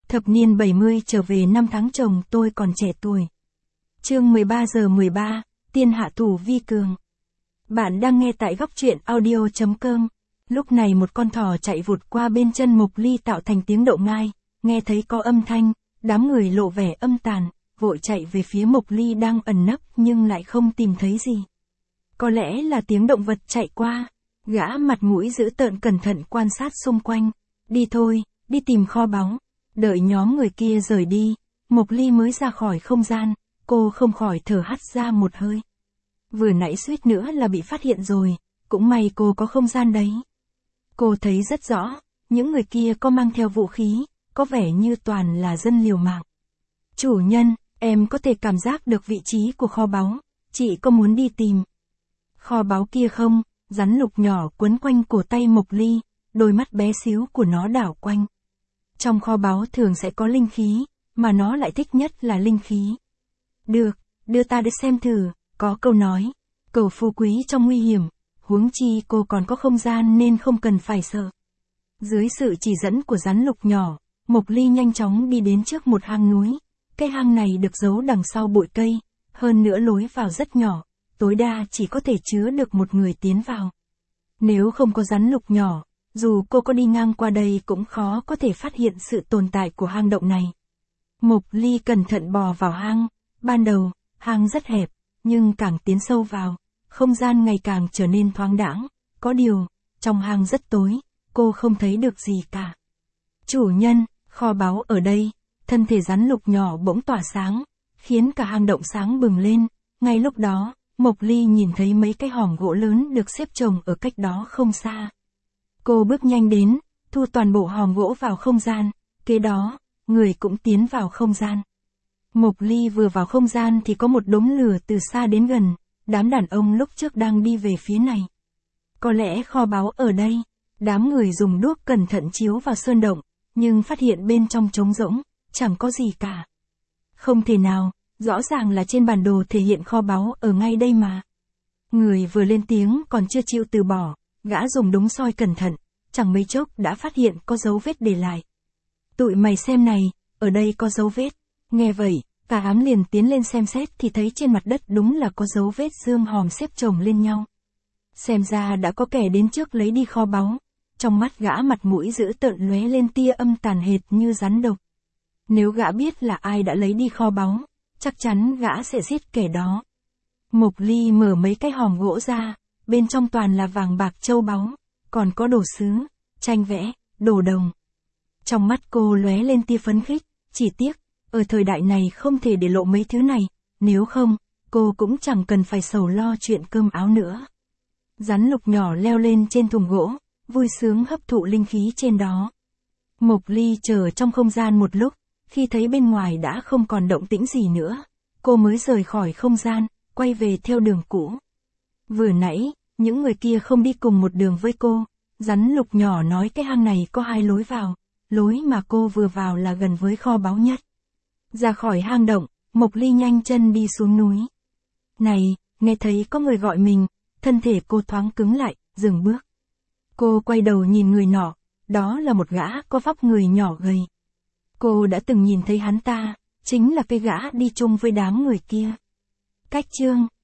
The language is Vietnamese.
Thập niên 70 trở về năm tháng chồng tôi còn trẻ tuổi. Chương 13:13, Tiên hạ thủ vi cường. Bạn đang nghe tại góc truyện audio.com. Lúc này một con thỏ chạy vụt qua bên chân Mộc Ly tạo thành tiếng động ngai, nghe thấy có âm thanh, đám người lộ vẻ âm tàn, vội chạy về phía Mộc Ly đang ẩn nấp nhưng lại không tìm thấy gì. Có lẽ là tiếng động vật chạy qua, gã mặt mũi dữ tợn cẩn thận quan sát xung quanh. Đi thôi, đi tìm kho báu. Đợi nhóm người kia rời đi, Mộc Ly mới ra khỏi không gian, cô không khỏi thở hắt ra một hơi. Vừa nãy suýt nữa là bị phát hiện rồi, cũng may cô có không gian đấy. Cô thấy rất rõ, những người kia có mang theo vũ khí, có vẻ như toàn là dân liều mạng. Chủ nhân, em có thể cảm giác được vị trí của kho báu, chị có muốn đi tìm. Kho báu kia không? Rắn lục nhỏ quấn quanh cổ tay Mộc Ly, đôi mắt bé xíu của nó đảo quanh. Trong kho báu thường sẽ có linh khí, mà nó lại thích nhất là linh khí. Được, đưa ta để xem thử, có câu nói, cầu phú quý trong nguy hiểm, huống chi cô còn có không gian nên không cần phải sợ. Dưới sự chỉ dẫn của rắn lục nhỏ, Mộc Ly nhanh chóng đi đến trước một hang núi. Cái hang này được giấu đằng sau bụi cây, hơn nữa lối vào rất nhỏ, tối đa chỉ có thể chứa được một người tiến vào. Nếu không có rắn lục nhỏ, dù cô có đi ngang qua đây cũng khó có thể phát hiện sự tồn tại của hang động này. Mộc Ly cẩn thận bò vào hang. Ban đầu, hang rất hẹp, nhưng càng tiến sâu vào, không gian ngày càng trở nên thoáng đãng. Có điều, trong hang rất tối, cô không thấy được gì cả. Chủ nhân, kho báu ở đây. Thân thể rắn lục nhỏ bỗng tỏa sáng, khiến cả hang động sáng bừng lên. Ngay lúc đó, Mộc Ly nhìn thấy mấy cái hòm gỗ lớn được xếp chồng ở cách đó không xa. Cô bước nhanh đến, thu toàn bộ hòm gỗ vào không gian, kế đó, người cũng tiến vào không gian. Mộc Ly vừa vào không gian thì có một đống lửa từ xa đến gần, đám đàn ông lúc trước đang đi về phía này. Có lẽ kho báu ở đây, đám người dùng đuốc cẩn thận chiếu vào sơn động, nhưng phát hiện bên trong trống rỗng, chẳng có gì cả. Không thể nào, rõ ràng là trên bản đồ thể hiện kho báu ở ngay đây mà. Người vừa lên tiếng còn chưa chịu từ bỏ, gã dùng đống soi cẩn thận, chẳng mấy chốc đã phát hiện có dấu vết để lại. Tụi mày xem này, ở đây có dấu vết. Nghe vậy, cả đám liền tiến lên xem xét thì thấy trên mặt đất đúng là có dấu vết xương hòm xếp chồng lên nhau. Xem ra đã có kẻ đến trước lấy đi kho báu. Trong mắt gã mặt mũi dữ tợn lóe lên tia âm tàn hệt như rắn độc. Nếu gã biết là ai đã lấy đi kho báu, chắc chắn gã sẽ giết kẻ đó. Mộc Ly mở mấy cái hòm gỗ ra, bên trong toàn là vàng bạc châu báu, còn có đồ sứ, tranh vẽ, đồ đồng. Trong mắt cô lóe lên tia phấn khích, chỉ tiếc, ở thời đại này không thể để lộ mấy thứ này, nếu không, cô cũng chẳng cần phải sầu lo chuyện cơm áo nữa. Rắn lục nhỏ leo lên trên thùng gỗ, vui sướng hấp thụ linh khí trên đó. Mộc Ly chờ trong không gian một lúc, khi thấy bên ngoài đã không còn động tĩnh gì nữa, cô mới rời khỏi không gian, quay về theo đường cũ. Vừa nãy, những người kia không đi cùng một đường với cô, rắn lục nhỏ nói cái hang này có hai lối vào, lối mà cô vừa vào là gần với kho báu nhất. Ra khỏi hang động, Mộc Ly nhanh chân đi xuống núi. Này, nghe thấy có người gọi mình, thân thể cô thoáng cứng lại, dừng bước. Cô quay đầu nhìn người nọ, đó là một gã có vóc người nhỏ gầy. Cô đã từng nhìn thấy hắn ta, chính là cái gã đi chung với đám người kia. Cách chương